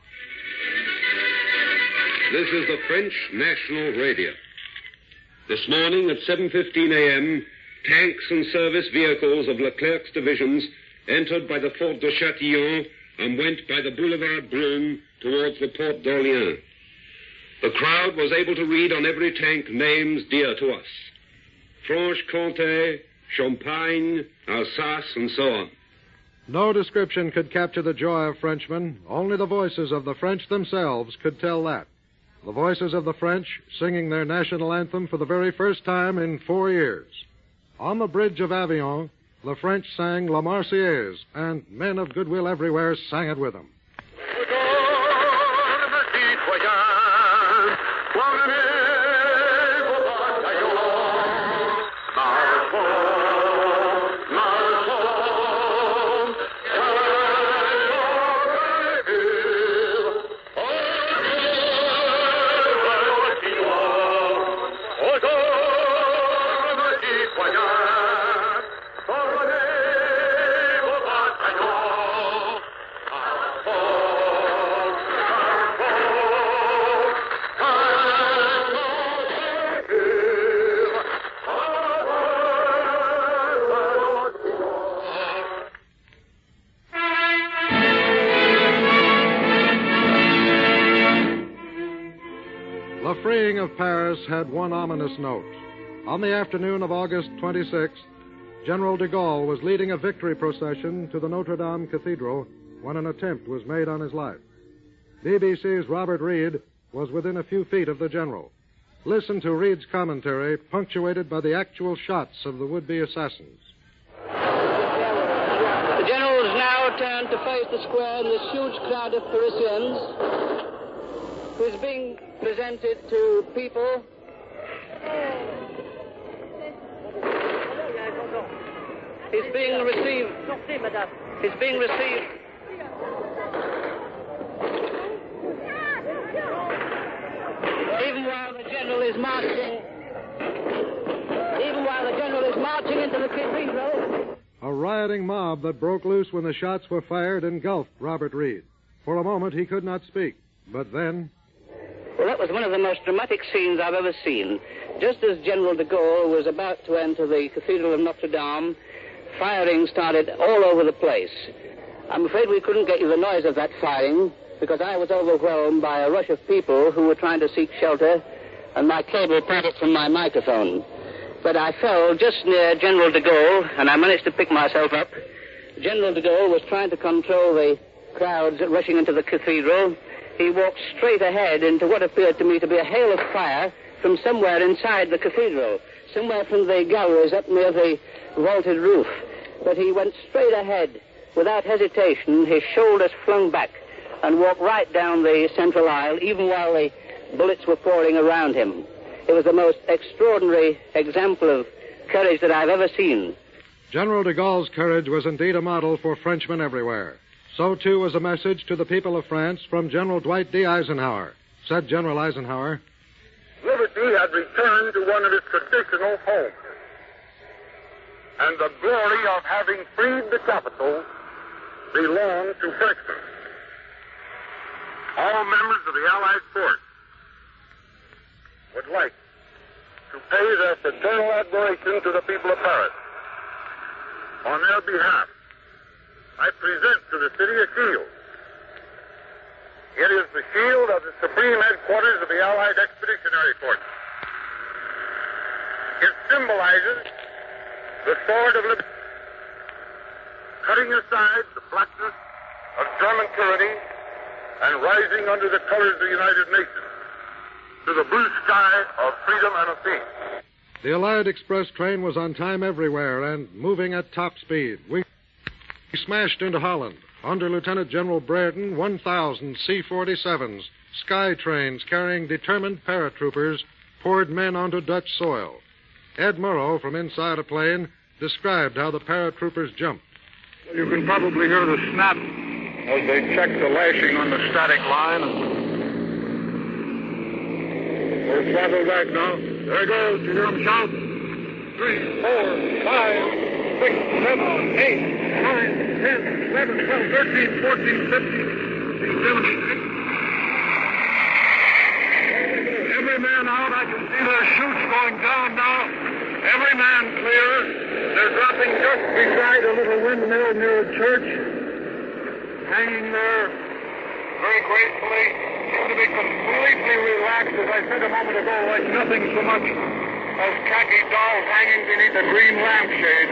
This is the French National Radio. This morning at seven fifteen a.m., tanks and service vehicles of Leclerc's divisions entered by the Fort de Châtillon and went by the Boulevard Brune towards the Porte d'Orléans. The crowd was able to read on every tank names dear to us. Franche-Comté, Champagne, Alsace, and so on. No description could capture the joy of Frenchmen. Only the voices of the French themselves could tell that. The voices of the French singing their national anthem for the very first time in four years. On the bridge of Avion, the French sang La Marseillaise, and men of goodwill everywhere sang it with them. The freeing of Paris had one ominous note. On the afternoon of August twenty-sixth, General de Gaulle was leading a victory procession to the Notre Dame Cathedral when an attempt was made on his life. B B C's Robert Reed was within a few feet of the general. Listen to Reed's commentary, punctuated by the actual shots of the would-be assassins. The general is now turned to face the square in this huge crowd of Parisians, who is being presented to people. He's being received. He's being received. Even while the general is marching, even while the general is marching into the cathedral. A rioting mob that broke loose when the shots were fired engulfed Robert Reed. For a moment, he could not speak. But then... Well, that was one of the most dramatic scenes I've ever seen. Just as General de Gaulle was about to enter the Cathedral of Notre Dame, firing started all over the place. I'm afraid we couldn't get you the noise of that firing because I was overwhelmed by a rush of people who were trying to seek shelter, and my cable parted from my microphone. But I fell just near General de Gaulle, and I managed to pick myself up. General de Gaulle was trying to control the crowds rushing into the cathedral. He walked straight ahead into what appeared to me to be a hail of fire from somewhere inside the cathedral, somewhere from the galleries up near the vaulted roof. But he went straight ahead without hesitation, his shoulders flung back, and walked right down the central aisle, even while the bullets were pouring around him. It was the most extraordinary example of courage that I've ever seen. General de Gaulle's courage was indeed a model for Frenchmen everywhere. So, too, was a message to the people of France from General Dwight D. Eisenhower. Said General Eisenhower, Liberty had returned to one of its traditional homes, and the glory of having freed the capital belonged to Frenchmen. All members of the Allied force would like to pay their fraternal admiration to the people of Paris. On their behalf, I present to the city a shield. It is the shield of the supreme headquarters of the Allied Expeditionary Force. It symbolizes the sword of liberty, cutting aside the blackness of German tyranny and rising under the colors of the United Nations to the blue sky of freedom and of peace. The Allied Express train was on time everywhere and moving at top speed. We smashed into Holland. Under Lieutenant General Brereton, one thousand C forty-sevens, sky trains carrying determined paratroopers, poured men onto Dutch soil. Ed Murrow, from inside a plane, described how the paratroopers jumped. You can probably hear the snap as they check the lashing on the static line. We'll travel back now. There he goes. You hear him shout? Three, four, five, six, seven, eight, nine, ten, eleven, twelve, thirteen, fourteen, fifteen, sixteen, seventeen, eighteen. Every man out. I can see their chutes going down now. Every man clear. They're dropping just beside a little windmill near a church. Hanging there very gracefully. Seem to be completely relaxed, as I said a moment ago, like nothing so much as khaki dolls hanging beneath a green lampshade.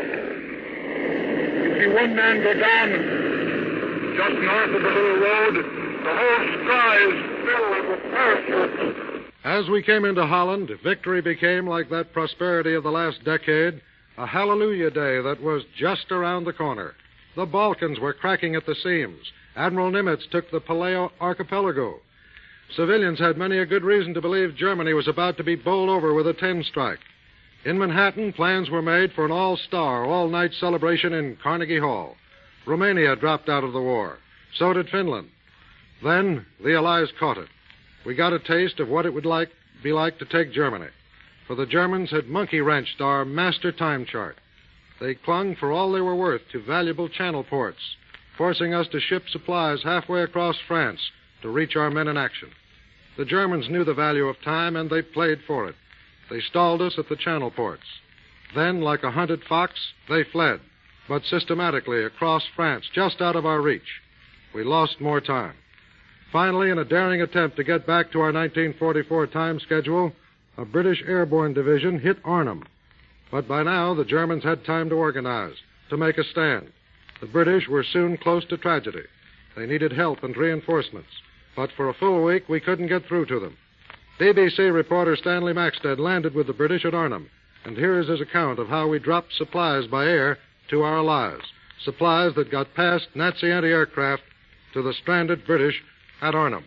You see one man go down just north of the little road. The whole sky is filled with parachutes. As we came into Holland, victory became, like that prosperity of the last decade, a hallelujah day that was just around the corner. The Balkans were cracking at the seams. Admiral Nimitz took the Palau archipelago. Civilians had many a good reason to believe Germany was about to be bowled over with a ten strike. In Manhattan, plans were made for an all-star, all-night celebration in Carnegie Hall. Romania dropped out of the war. So did Finland. Then the Allies caught it. We got a taste of what it would like be like to take Germany. For the Germans had monkey-wrenched our master time chart. They clung for all they were worth to valuable channel ports, forcing us to ship supplies halfway across France to reach our men in action. The Germans knew the value of time, and they played for it. They stalled us at the channel ports. Then, like a hunted fox, they fled, but systematically across France, just out of our reach. We lost more time. Finally, in a daring attempt to get back to our nineteen forty-four time schedule, a British airborne division hit Arnhem. But by now, the Germans had time to organize, to make a stand. The British were soon close to tragedy. They needed help and reinforcements. But for a full week, we couldn't get through to them. B B C reporter Stanley Maxted landed with the British at Arnhem, and here is his account of how we dropped supplies by air to our allies, supplies that got past Nazi anti-aircraft to the stranded British at Arnhem.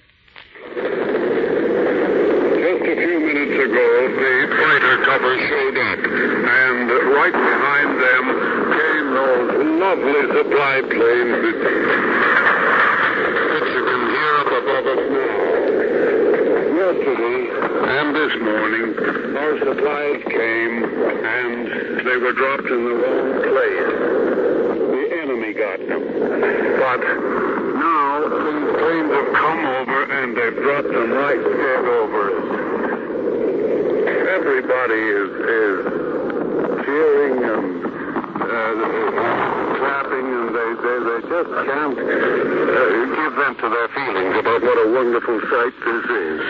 Just a few minutes ago, the fighter cover showed up, and right behind them came those lovely supply planes that, that you can hear up above us now. Yesterday and this morning, our supplies came, and they were dropped in the wrong place. The enemy got them. But now these planes have come over, and they've dropped them right dead over us. Everybody is, is cheering and uh, clapping, and they, they, they just can't uh, give vent to their feelings about what a wonderful sight this is.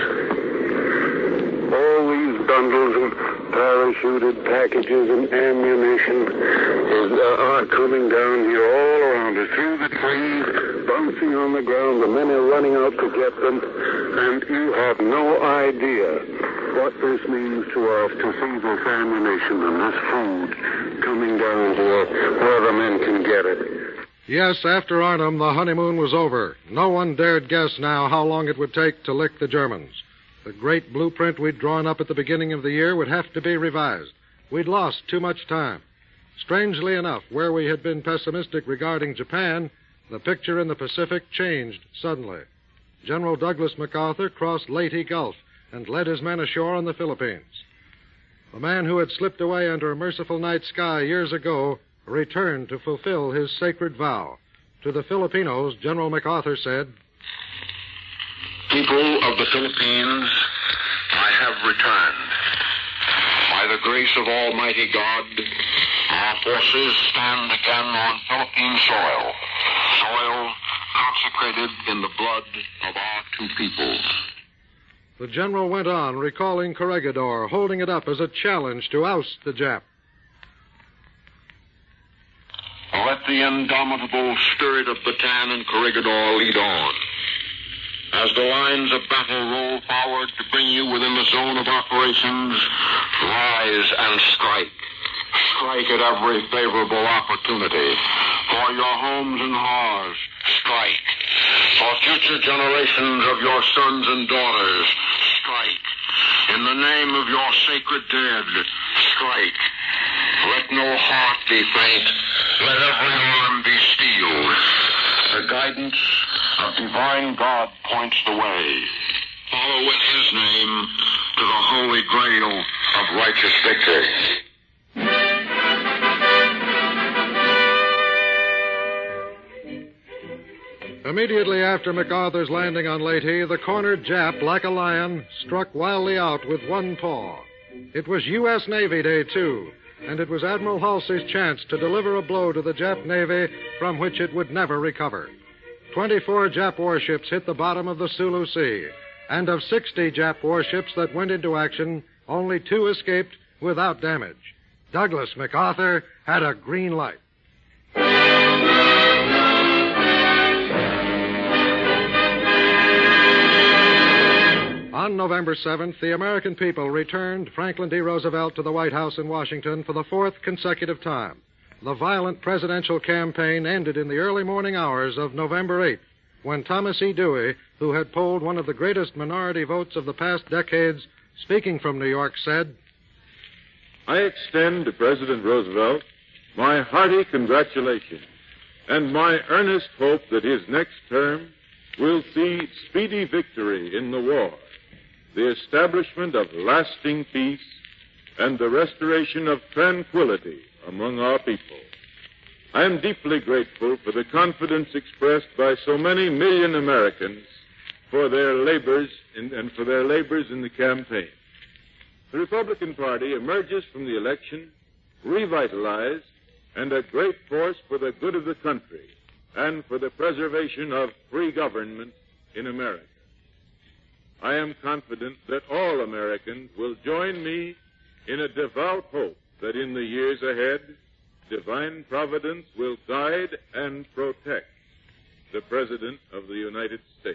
All these bundles of parachuted packages and ammunition is, uh, are coming down here all around us, through the trees, bouncing on the ground. The men are running out to get them, and you have no idea what this means to us to see this ammunition and this food coming down here where the men can get it. Yes, after Arnhem, the honeymoon was over. No one dared guess now how long it would take to lick the Germans. The great blueprint we'd drawn up at the beginning of the year would have to be revised. We'd lost too much time. Strangely enough, where we had been pessimistic regarding Japan, the picture in the Pacific changed suddenly. General Douglas MacArthur crossed Leyte Gulf and led his men ashore in the Philippines. The man who had slipped away under a merciful night sky years ago returned to fulfill his sacred vow. To the Filipinos, General MacArthur said, People of the Philippines, I have returned. By the grace of Almighty God, our forces stand again on Philippine soil, soil consecrated in the blood of our two peoples. The general went on, recalling Corregidor, holding it up as a challenge to oust the Jap. Let the indomitable spirit of Bataan and Corregidor lead on. As the lines of battle roll forward to bring you within the zone of operations, rise and strike. Strike at every favorable opportunity. For your homes and hearths, strike. For future generations of your sons and daughters, strike. In the name of your sacred dead, strike. Let no heart be faint. Let every arm be steeled. The guidance of divine God points the way. Follow in his name to the holy grail of righteous victory. Immediately after MacArthur's landing on Leyte, the cornered Jap, like a lion, struck wildly out with one paw. It was U S Navy Day, too, and it was Admiral Halsey's chance to deliver a blow to the Jap Navy from which it would never recover. Twenty-four Jap warships hit the bottom of the Sulu Sea, and of sixty Jap warships that went into action, only two escaped without damage. Douglas MacArthur had a green light. On November seventh, the American people returned Franklin D. Roosevelt to the White House in Washington for the fourth consecutive time. The violent presidential campaign ended in the early morning hours of November eighth, when Thomas E. Dewey, who had polled one of the greatest minority votes of the past decades, speaking from New York, said, I extend to President Roosevelt my hearty congratulations and my earnest hope that his next term will see speedy victory in the war, the establishment of lasting peace, and the restoration of tranquility among our people. I am deeply grateful for the confidence expressed by so many million Americans for their labors in, and for their labors in the campaign. The Republican Party emerges from the election revitalized and a great force for the good of the country and for the preservation of free government in America. I am confident that all Americans will join me in a devout hope that in the years ahead, divine providence will guide and protect the President of the United States.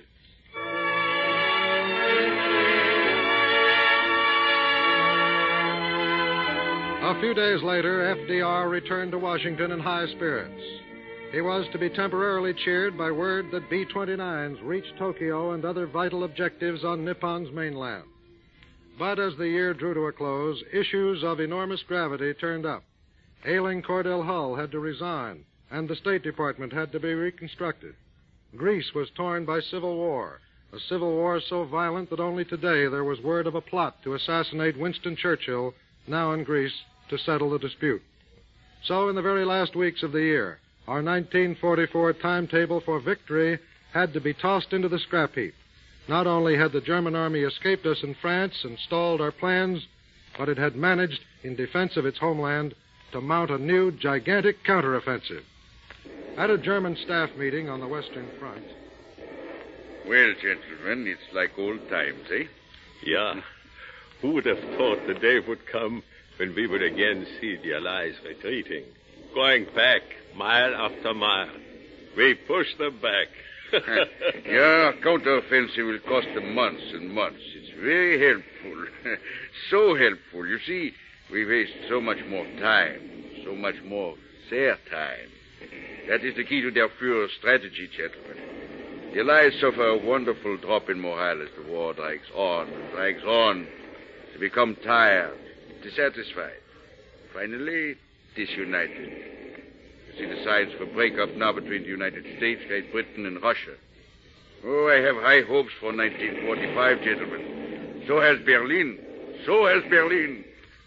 A few days later, F D R returned to Washington in high spirits. He was to be temporarily cheered by word that B twenty-nines reached Tokyo and other vital objectives on Nippon's mainland. But as the year drew to a close, issues of enormous gravity turned up. Ailing Cordell Hull had to resign, and the State Department had to be reconstructed. Greece was torn by civil war, a civil war so violent that only today there was word of a plot to assassinate Winston Churchill, now in Greece, to settle the dispute. So in the very last weeks of the year, our nineteen forty-four timetable for victory had to be tossed into the scrap heap. Not only had the German army escaped us in France and stalled our plans, but it had managed, in defense of its homeland, to mount a new gigantic counteroffensive. At a German staff meeting on the Western Front. Well, gentlemen, it's like old times, eh? Yeah. Who would have thought the day would come when we would again see the Allies retreating, going back mile after mile. We push them back. Yeah, counteroffensive will cost them months and months. It's very helpful. So helpful. You see, we waste so much more time, so much more their time. That is the key to their Führer's strategy, gentlemen. The Allies suffer a wonderful drop in morale as the war drags on and drags on. They become tired, dissatisfied, finally disunited. You see the signs for breakup now between the United States, Great Britain, and Russia. Oh, I have high hopes for nineteen forty-five, gentlemen. So has Berlin. So has Berlin.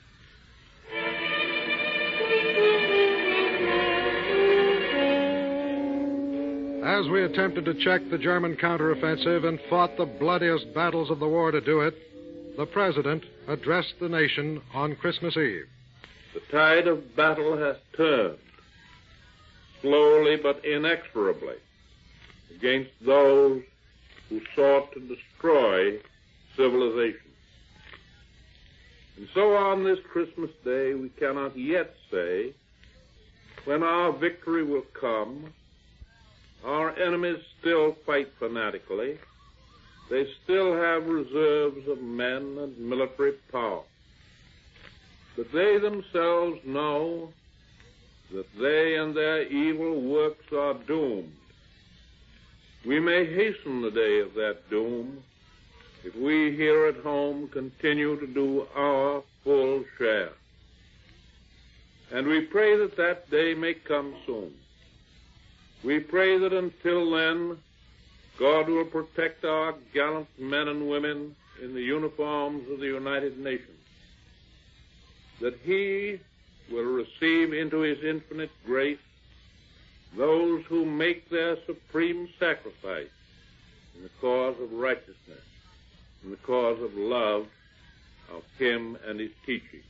As we attempted to check the German counteroffensive and fought the bloodiest battles of the war to do it, the President addressed the nation on Christmas Eve. The tide of battle has turned, slowly but inexorably, against those who sought to destroy civilization. And so on this Christmas Day, we cannot yet say when our victory will come. Our enemies still fight fanatically. They still have reserves of men and military power. But they themselves know that they and their evil works are doomed. We may hasten the day of that doom if we here at home continue to do our full share. And we pray that that day may come soon. We pray that until then, God will protect our gallant men and women in the uniforms of the United Nations, that He will receive into His infinite grace those who make their supreme sacrifice in the cause of righteousness, in the cause of love of Him and His teaching.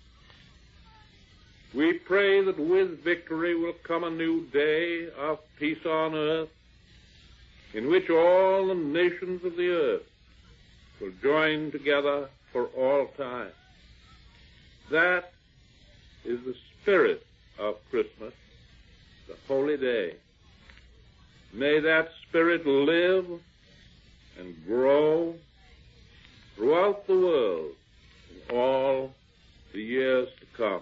We pray that with victory will come a new day of peace on earth, in which all the nations of the earth will join together for all time. That is the spirit of Christmas, the holy day. May that spirit live and grow throughout the world in all the years to come.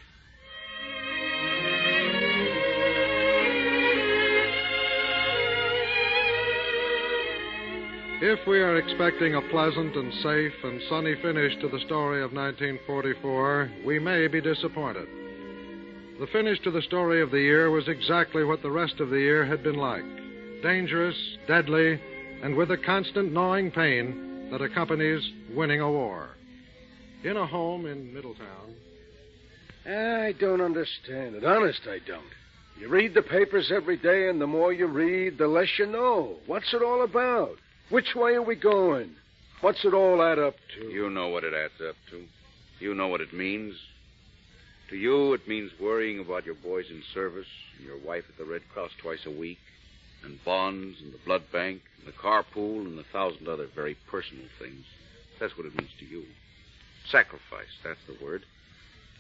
If we are expecting a pleasant and safe and sunny finish to the story of nineteen forty-four, we may be disappointed. The finish to the story of the year was exactly what the rest of the year had been like. Dangerous, deadly, and with the constant gnawing pain that accompanies winning a war. In a home in Middletown. I don't understand it. Honest, I don't. You read the papers every day, and the more you read, the less you know. What's it all about? Which way are we going? What's it all add up to? You know what it adds up to. You know what it means. To you, it means worrying about your boys in service, and your wife at the Red Cross twice a week, and bonds, and the blood bank, and the carpool, and a thousand other very personal things. That's what it means to you. Sacrifice, that's the word.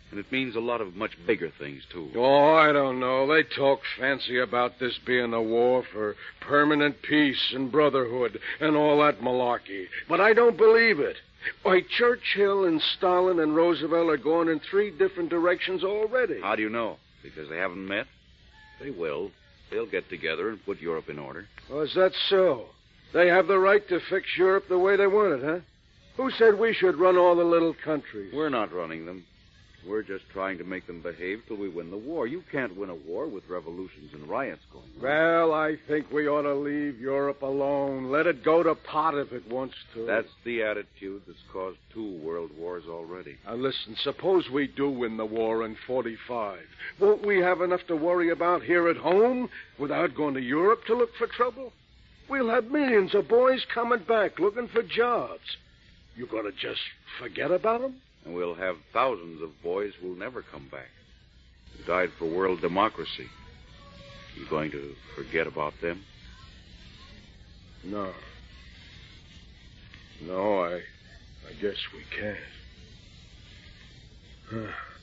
And it means a lot of much bigger things, too. Oh, I don't know. They talk fancy about this being a war for permanent peace and brotherhood and all that malarkey. But I don't believe it. Why, Churchill and Stalin and Roosevelt are going in three different directions already. How do you know? Because they haven't met? They will. They'll get together and put Europe in order. Oh, is that so? They have the right to fix Europe the way they want it, huh? Who said we should run all the little countries? We're not running them. We're just trying to make them behave till we win the war. You can't win a war with revolutions and riots going on. Well, I think we ought to leave Europe alone. Let it go to pot if it wants to. That's the attitude that's caused two world wars already. Now, listen, suppose we do win the war in forty-five. Won't we have enough to worry about here at home without going to Europe to look for trouble? We'll have millions of boys coming back looking for jobs. You going to just forget about them? And we'll have thousands of boys who'll never come back, who died for world democracy. You going to forget about them? No. No, I, I guess we can't. Huh.